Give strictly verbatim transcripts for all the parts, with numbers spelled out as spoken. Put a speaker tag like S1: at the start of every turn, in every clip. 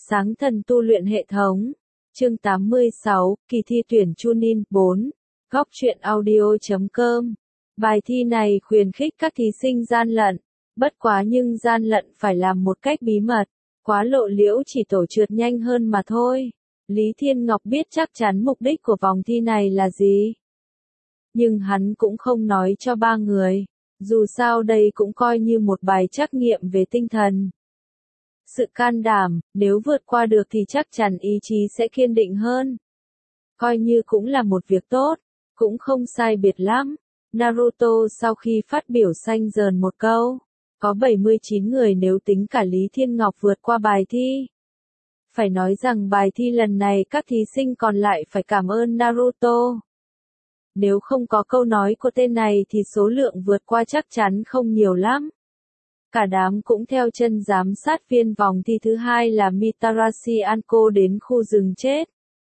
S1: Sáng thần tu luyện hệ thống. Chương tám mươi sáu, kỳ thi tuyển Chunin bốn. Góc truyện audio chấm com. Bài thi này khuyến khích các thí sinh gian lận. Bất quá nhưng gian lận phải làm một cách bí mật. Quá lộ liễu chỉ tổ trượt nhanh hơn mà thôi. Lý Thiên Ngọc biết chắc chắn mục đích của vòng thi này là gì. Nhưng hắn cũng không nói cho ba người. Dù sao đây cũng coi như một bài trắc nghiệm về tinh thần. Sự can đảm, nếu vượt qua được thì chắc chắn ý chí sẽ kiên định hơn. Coi như cũng là một việc tốt, cũng không sai biệt lắm. Naruto sau khi phát biểu xanh dờn một câu, có bảy mươi chín người nếu tính cả Lý Thiên Ngọc vượt qua bài thi. Phải nói rằng bài thi lần này các thí sinh còn lại phải cảm ơn Naruto. Nếu không có câu nói của tên này thì số lượng vượt qua chắc chắn không nhiều lắm. Cả đám cũng theo chân giám sát viên vòng thi thứ hai là Mitarashi Anko đến khu rừng chết.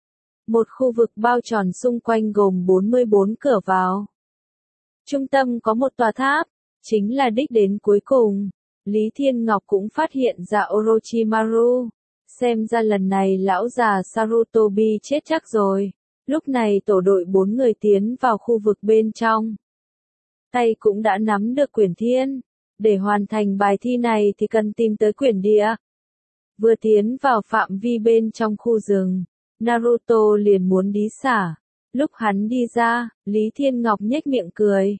S1: Một khu vực bao tròn xung quanh gồm bốn mươi bốn cửa vào. Trung tâm có một tòa tháp, chính là đích đến cuối cùng. Lý Thiên Ngọc cũng phát hiện ra Orochimaru. Xem ra lần này lão già Sarutobi chết chắc rồi. Lúc này tổ đội bốn người tiến vào khu vực bên trong. Tay cũng đã nắm được quyển thiên. Để hoàn thành bài thi này thì cần tìm tới quyển địa. Vừa tiến vào phạm vi bên trong khu rừng, Naruto liền muốn đi xả. Lúc hắn đi ra, Lý Thiên Ngọc nhếch miệng cười.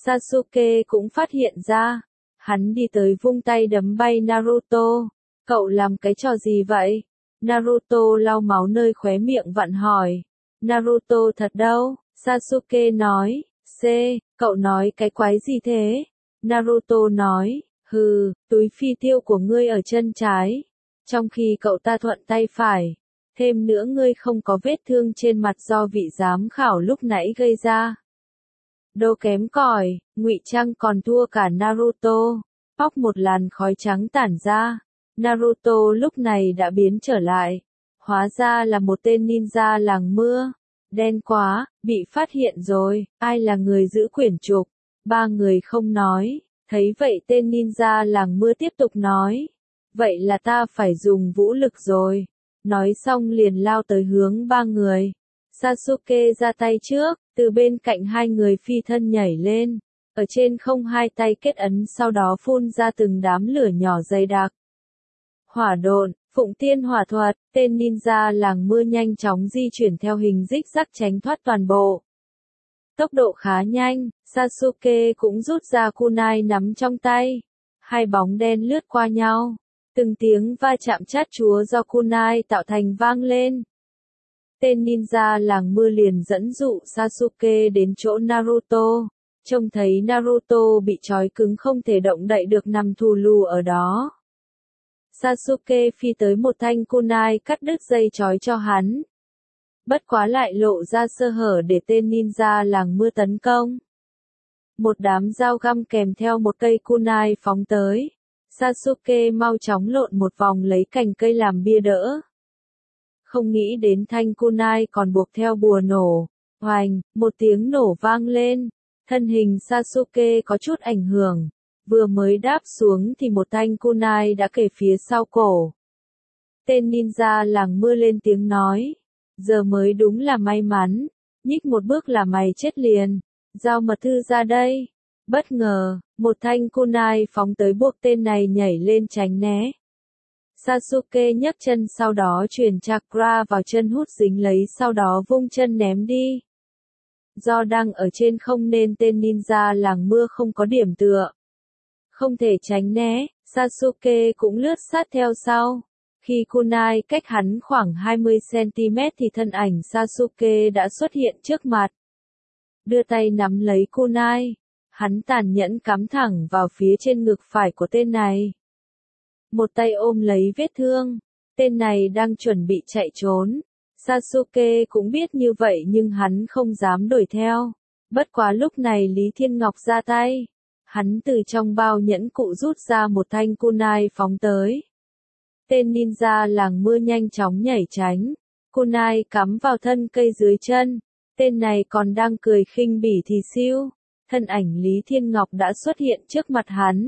S1: Sasuke cũng phát hiện ra. Hắn đi tới vung tay đấm bay Naruto. Cậu làm cái trò gì vậy? Naruto lau máu nơi khóe miệng vặn hỏi. Naruto thật đâu? Sasuke nói. C, cậu nói cái quái gì thế? Naruto nói, hừ, túi phi tiêu của ngươi ở chân trái, trong khi cậu ta thuận tay phải. Thêm nữa ngươi không có vết thương trên mặt do vị giám khảo lúc nãy gây ra. Đâu kém cỏi, ngụy trang còn thua cả Naruto. Bóc một làn khói trắng tản ra. Naruto lúc này đã biến trở lại. Hóa ra là một tên ninja làng mưa. Đen quá, bị phát hiện rồi, ai là người giữ quyển trục? Ba người không nói, thấy vậy tên ninja làng mưa tiếp tục nói. Vậy là ta phải dùng vũ lực rồi. Nói xong liền lao tới hướng ba người. Sasuke ra tay trước, từ bên cạnh hai người phi thân nhảy lên. Ở trên không hai tay kết ấn sau đó phun ra từng đám lửa nhỏ dày đặc. Hỏa độn, phụng tiên hỏa thuật, tên ninja làng mưa nhanh chóng di chuyển theo hình rích rắc tránh thoát toàn bộ. Tốc độ khá nhanh, Sasuke cũng rút ra kunai nắm trong tay. Hai bóng đen lướt qua nhau. Từng tiếng va chạm chát chúa do kunai tạo thành vang lên. Tên ninja làng mưa liền dẫn dụ Sasuke đến chỗ Naruto. Trông thấy Naruto bị trói cứng không thể động đậy được nằm thù lù ở đó. Sasuke phi tới một thanh kunai cắt đứt dây trói cho hắn. Bất quá lại lộ ra sơ hở để tên ninja làng mưa tấn công. Một đám dao găm kèm theo một cây kunai phóng tới. Sasuke mau chóng lộn một vòng lấy cành cây làm bia đỡ. Không nghĩ đến thanh kunai còn buộc theo bùa nổ. Hoành, một tiếng nổ vang lên. Thân hình Sasuke có chút ảnh hưởng. Vừa mới đáp xuống thì một thanh kunai đã kề phía sau cổ. Tên ninja làng mưa lên tiếng nói. Giờ mới đúng là may mắn, nhích một bước là mày chết liền. Giao mật thư ra đây. Bất ngờ, một thanh kunai phóng tới buộc tên này nhảy lên tránh né. Sasuke nhấc chân sau đó truyền chakra vào chân hút dính lấy sau đó vung chân ném đi. Do đang ở trên không nên tên ninja làng mưa không có điểm tựa. Không thể tránh né, Sasuke cũng lướt sát theo sau. Khi kunai cách hắn khoảng hai mươi xăng-ti-mét thì thân ảnh Sasuke đã xuất hiện trước mặt. Đưa tay nắm lấy kunai. Hắn tàn nhẫn cắm thẳng vào phía trên ngực phải của tên này. Một tay ôm lấy vết thương. Tên này đang chuẩn bị chạy trốn. Sasuke cũng biết như vậy nhưng hắn không dám đuổi theo. Bất quá lúc này Lý Thiên Ngọc ra tay. Hắn từ trong bao nhẫn cụ rút ra một thanh kunai phóng tới. Tên ninja làng mưa nhanh chóng nhảy tránh. Kunai cắm vào thân cây dưới chân. Tên này còn đang cười khinh bỉ thì siêu. Thân ảnh Lý Thiên Ngọc đã xuất hiện trước mặt hắn.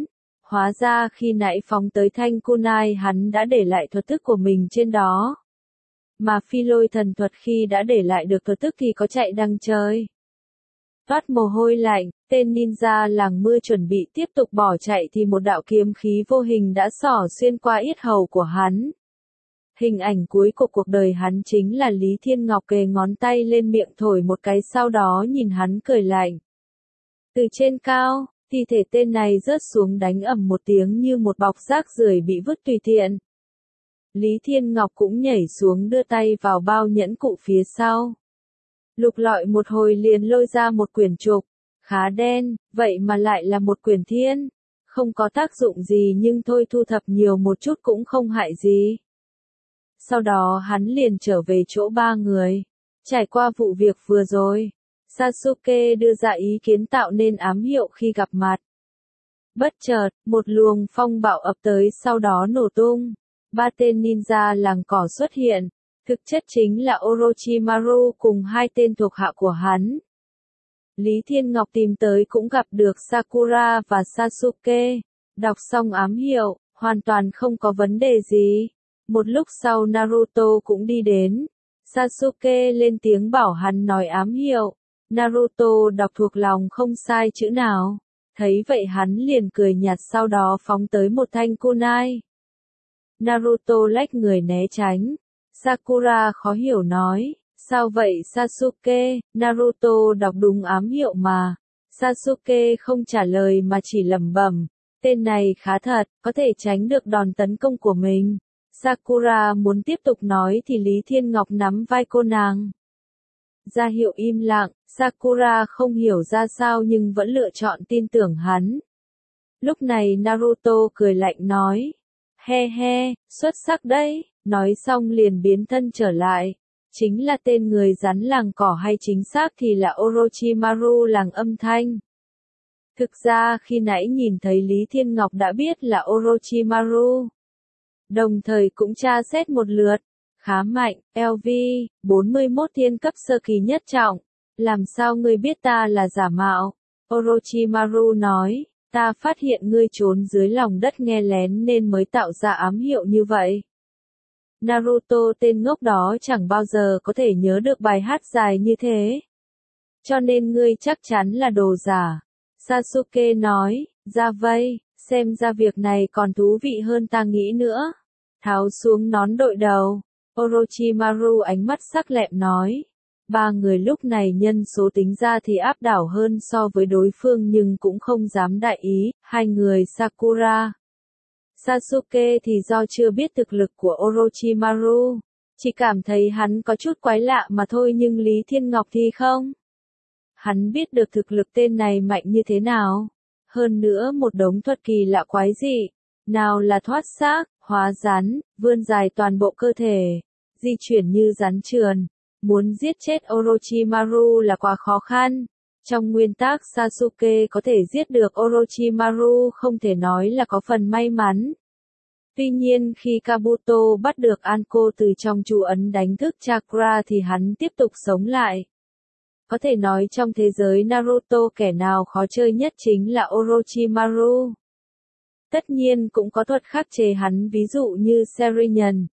S1: Hóa ra khi nãy phóng tới thanh kunai hắn đã để lại thuật thức của mình trên đó. Mà phi lôi thần thuật khi đã để lại được thuật thức thì có chạy đằng trời. Toát mồ hôi lạnh, tên ninja làng mưa chuẩn bị tiếp tục bỏ chạy thì một đạo kiếm khí vô hình đã xỏ xuyên qua yết hầu của hắn. Hình ảnh cuối của cuộc đời hắn chính là Lý Thiên Ngọc kề ngón tay lên miệng thổi một cái sau đó nhìn hắn cười lạnh. Từ trên cao, thi thể tên này rớt xuống đánh ầm một tiếng như một bọc rác rưởi bị vứt tùy tiện. Lý Thiên Ngọc cũng nhảy xuống đưa tay vào bao nhẫn cụ phía sau. Lục lọi một hồi liền lôi ra một quyển trục, khá đen, vậy mà lại là một quyển thiên. Không có tác dụng gì nhưng thôi thu thập nhiều một chút cũng không hại gì. Sau đó hắn liền trở về chỗ ba người. Trải qua vụ việc vừa rồi, Sasuke đưa ra ý kiến tạo nên ám hiệu khi gặp mặt. Bất chợt, một luồng phong bạo ập tới sau đó nổ tung. Ba tên ninja làng cỏ xuất hiện. Thực chất chính là Orochimaru cùng hai tên thuộc hạ của hắn. Lý Thiên Ngọc tìm tới cũng gặp được Sakura và Sasuke. Đọc xong ám hiệu, hoàn toàn không có vấn đề gì. Một lúc sau Naruto cũng đi đến. Sasuke lên tiếng bảo hắn nói ám hiệu. Naruto đọc thuộc lòng không sai chữ nào. Thấy vậy hắn liền cười nhạt sau đó phóng tới một thanh kunai. Naruto lách người né tránh. Sakura khó hiểu nói, sao vậy Sasuke, Naruto đọc đúng ám hiệu mà. Sasuke không trả lời mà chỉ lẩm bẩm, tên này khá thật, có thể tránh được đòn tấn công của mình. Sakura muốn tiếp tục nói thì Lý Thiên Ngọc nắm vai cô nàng. Ra hiệu im lặng, Sakura không hiểu ra sao nhưng vẫn lựa chọn tin tưởng hắn. Lúc này Naruto cười lạnh nói, he he, xuất sắc đấy. Nói xong liền biến thân trở lại. Chính là tên người rắn làng cỏ hay chính xác thì là Orochimaru làng âm thanh. Thực ra khi nãy nhìn thấy Lý Thiên Ngọc đã biết là Orochimaru. Đồng thời cũng tra xét một lượt. Khá mạnh, lv, bốn mươi mốt thiên cấp sơ kỳ nhất trọng. Làm sao ngươi biết ta là giả mạo? Orochimaru nói, ta phát hiện ngươi trốn dưới lòng đất nghe lén nên mới tạo ra ám hiệu như vậy. Naruto tên ngốc đó chẳng bao giờ có thể nhớ được bài hát dài như thế. Cho nên ngươi chắc chắn là đồ giả. Sasuke nói, ra vây, xem ra việc này còn thú vị hơn ta nghĩ nữa. Tháo xuống nón đội đầu, Orochimaru ánh mắt sắc lẹm nói. Ba người lúc này nhân số tính ra thì áp đảo hơn so với đối phương nhưng cũng không dám đại ý, hai người Sakura. Sasuke thì do chưa biết thực lực của Orochimaru, chỉ cảm thấy hắn có chút quái lạ mà thôi nhưng Lý Thiên Ngọc thì không. Hắn biết được thực lực tên này mạnh như thế nào. Hơn nữa một đống thuật kỳ lạ quái dị. Nào là thoát xác, hóa rắn, vươn dài toàn bộ cơ thể, di chuyển như rắn trườn. Muốn giết chết Orochimaru là quá khó khăn. Trong nguyên tắc Sasuke có thể giết được Orochimaru không thể nói là có phần may mắn. Tuy nhiên khi Kabuto bắt được Anko từ trong chú ấn đánh thức Chakra thì hắn tiếp tục sống lại. Có thể nói trong thế giới Naruto kẻ nào khó chơi nhất chính là Orochimaru. Tất nhiên cũng có thuật khắc chế hắn ví dụ như Sharingan,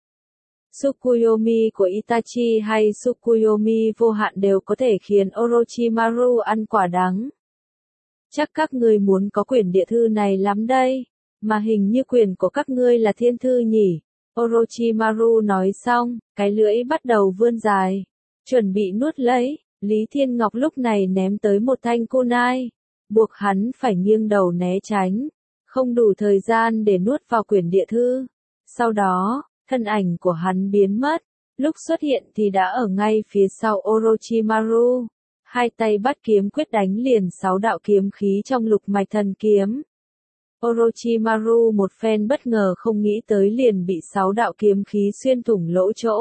S1: Tsukuyomi của Itachi hay Tsukuyomi vô hạn đều có thể khiến Orochimaru ăn quả đắng. Chắc các ngươi muốn có quyển địa thư này lắm đây, mà hình như quyển của các ngươi là thiên thư nhỉ. Orochimaru nói xong, cái lưỡi bắt đầu vươn dài, chuẩn bị nuốt lấy. Lý Thiên Ngọc lúc này ném tới một thanh kunai, buộc hắn phải nghiêng đầu né tránh, không đủ thời gian để nuốt vào quyển địa thư. Sau đó, thân ảnh của hắn biến mất, lúc xuất hiện thì đã ở ngay phía sau Orochimaru. Hai tay bắt kiếm quyết đánh liền sáu đạo kiếm khí trong lục mạch thần kiếm. Orochimaru một phen bất ngờ không nghĩ tới liền bị sáu đạo kiếm khí xuyên thủng lỗ chỗ.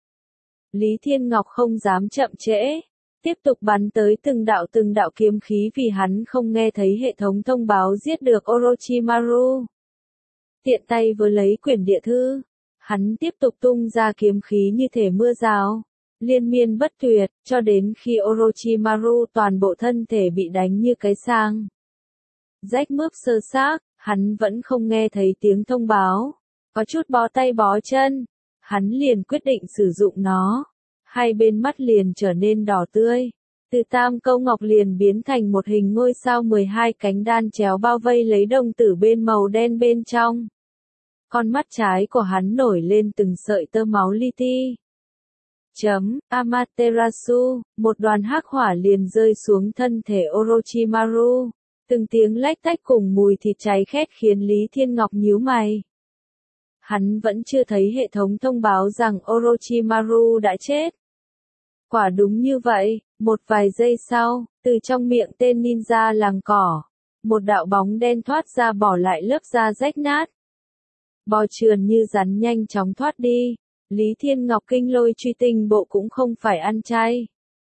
S1: Lý Thiên Ngọc không dám chậm trễ, tiếp tục bắn tới từng đạo từng đạo kiếm khí vì hắn không nghe thấy hệ thống thông báo giết được Orochimaru. Tiện tay vừa lấy quyển địa thư, hắn tiếp tục tung ra kiếm khí như thể mưa rào, liên miên bất tuyệt, cho đến khi Orochimaru toàn bộ thân thể bị đánh như cái sang. Rách mướp sơ xác, Hắn vẫn không nghe thấy tiếng thông báo. Có chút bó tay bó chân. Hắn liền quyết định sử dụng nó. Hai bên mắt liền trở nên đỏ tươi. Từ tam câu ngọc liền biến thành một hình ngôi sao mười hai cánh đan chéo bao vây lấy đồng tử bên màu đen bên trong. Con mắt trái của hắn nổi lên từng sợi tơ máu li ti. Chấm, Amaterasu, một đoàn hắc hỏa liền rơi xuống thân thể Orochimaru. Từng tiếng lách tách cùng mùi thịt cháy khét khiến Lý Thiên Ngọc nhíu mày. Hắn vẫn chưa thấy hệ thống thông báo rằng Orochimaru đã chết. Quả đúng như vậy, một vài giây sau, từ trong miệng tên ninja làng cỏ, một đạo bóng đen thoát ra bỏ lại lớp da rách nát. Bò trườn như rắn nhanh chóng thoát đi. Lý Thiên Ngọc kinh lôi truy tinh bộ cũng không phải ăn chay.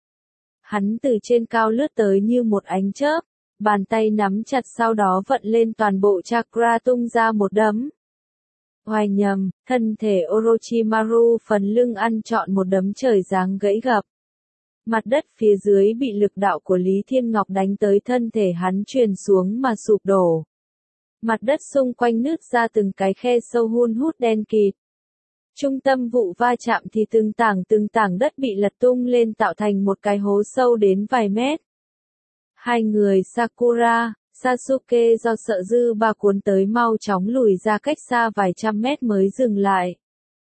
S1: Hắn từ trên cao lướt tới như một ánh chớp, bàn tay nắm chặt sau đó vận lên toàn bộ chakra tung ra một đấm. Hoài nhầm, thân thể Orochimaru phần lưng ăn trọn một đấm trời giáng gãy gập. Mặt đất phía dưới bị lực đạo của Lý Thiên Ngọc đánh tới thân thể hắn truyền xuống mà sụp đổ. Mặt đất xung quanh nứt ra từng cái khe sâu hun hút đen kịt. Trung tâm vụ va chạm thì từng tảng từng tảng đất bị lật tung lên tạo thành một cái hố sâu đến vài mét. Hai người Sakura, Sasuke do sợ dư ba cuốn tới mau chóng lùi ra cách xa vài trăm mét mới dừng lại.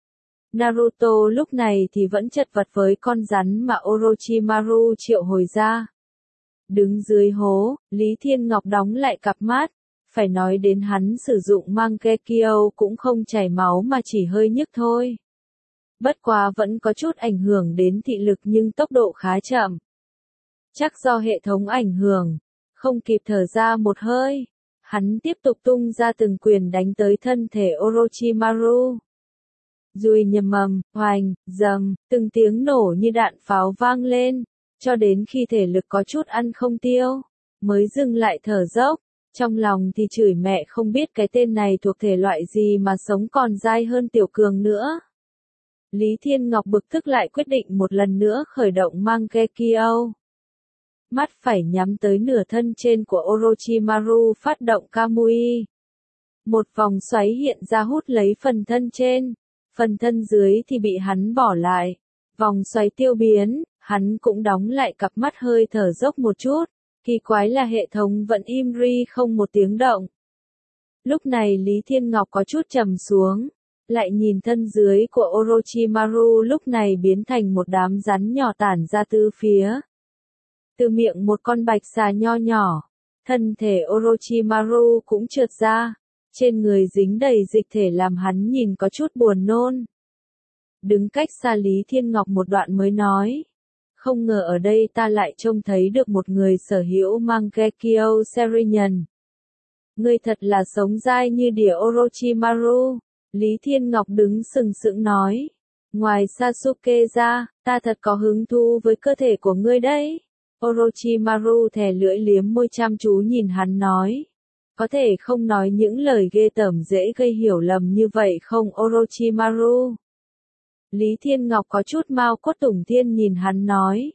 S1: Naruto lúc này thì vẫn chật vật với con rắn mà Orochimaru triệu hồi ra. Đứng dưới hố, Lý Thiên Ngọc đóng lại cặp mắt. Phải nói đến hắn sử dụng Mangekyo cũng không chảy máu mà chỉ hơi nhức thôi. Bất quá vẫn có chút ảnh hưởng đến thị lực nhưng tốc độ khá chậm. Chắc do hệ thống ảnh hưởng, không kịp thở ra một hơi. Hắn tiếp tục tung ra từng quyền đánh tới thân thể Orochimaru. Dùi nhầm mầm, hoành, dầm, từng tiếng nổ như đạn pháo vang lên, cho đến khi thể lực có chút ăn không tiêu, mới dừng lại thở dốc. Trong lòng thì chửi mẹ không biết cái tên này thuộc thể loại gì mà sống còn dai hơn Tiểu Cường nữa. Lý Thiên Ngọc bực tức lại quyết định một lần nữa khởi động Mangekyo. Mắt phải nhắm tới nửa thân trên của Orochimaru phát động Kamui. Một vòng xoáy hiện ra hút lấy phần thân trên, phần thân dưới thì bị hắn bỏ lại. Vòng xoáy tiêu biến, hắn cũng đóng lại cặp mắt hơi thở dốc một chút. Kỳ quái là hệ thống vẫn im ri không một tiếng động. Lúc này Lý Thiên Ngọc có chút trầm xuống, lại nhìn thân dưới của Orochimaru lúc này biến thành một đám rắn nhỏ tản ra từ phía. Từ miệng một con bạch xà nho nhỏ, thân thể Orochimaru cũng trượt ra, trên người dính đầy dịch thể làm hắn nhìn có chút buồn nôn. Đứng cách xa Lý Thiên Ngọc một đoạn mới nói. Không ngờ ở đây ta lại trông thấy được một người sở hữu Mangekyo Sharingan. Ngươi thật là sống dai như đỉa Orochimaru. Lý Thiên Ngọc đứng sừng sững nói. Ngoài Sasuke ra, ta thật có hứng thú với cơ thể của ngươi đấy. Orochimaru thè lưỡi liếm môi chăm chú nhìn hắn nói. Có thể không nói những lời ghê tởm dễ gây hiểu lầm như vậy không Orochimaru? Lý Thiên Ngọc có chút mau cốt tủng thiên nhìn hắn nói.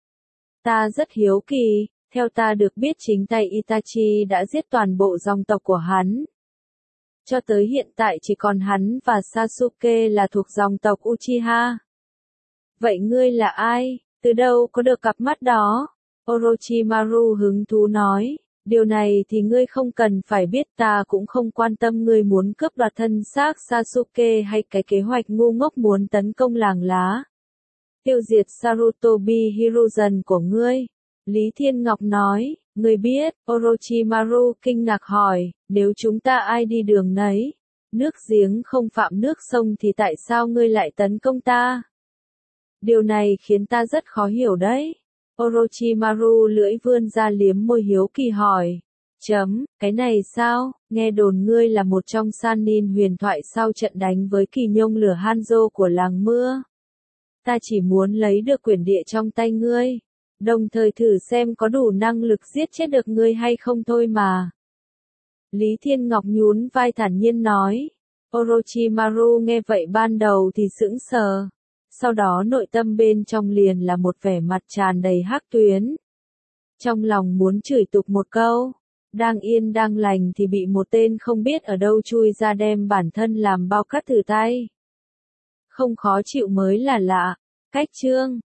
S1: Ta rất hiếu kỳ, theo ta được biết chính tay Itachi đã giết toàn bộ dòng tộc của hắn. Cho tới hiện tại chỉ còn hắn và Sasuke là thuộc dòng tộc Uchiha. Vậy ngươi là ai? Từ đâu có được cặp mắt đó? Orochimaru hứng thú nói. Điều này thì ngươi không cần phải biết, ta cũng không quan tâm ngươi muốn cướp đoạt thân xác Sasuke hay cái kế hoạch ngu ngốc muốn tấn công làng lá. Tiêu diệt Sarutobi Hiruzen của ngươi. Lý Thiên Ngọc nói, ngươi biết, Orochimaru kinh ngạc hỏi, nếu chúng ta ai đi đường nấy, nước giếng không phạm nước sông thì tại sao ngươi lại tấn công ta? Điều này khiến ta rất khó hiểu đấy. Orochimaru lưỡi vươn ra liếm môi hiếu kỳ hỏi. Chấm, cái này sao, nghe đồn ngươi là một trong Sannin huyền thoại sau trận đánh với kỳ nhông lửa Hanzo của làng mưa. Ta chỉ muốn lấy được quyển địa trong tay ngươi, đồng thời thử xem có đủ năng lực giết chết được ngươi hay không thôi mà. Lý Thiên Ngọc nhún vai thản nhiên nói. Orochimaru nghe vậy ban đầu thì sững sờ. Sau đó nội tâm bên trong liền là một vẻ mặt tràn đầy hắc tuyến. Trong lòng muốn chửi tục một câu, Đang yên đang lành thì bị một tên không biết ở đâu chui ra đem bản thân làm bao cắt từ tay. Không khó chịu mới là lạ. Cách chương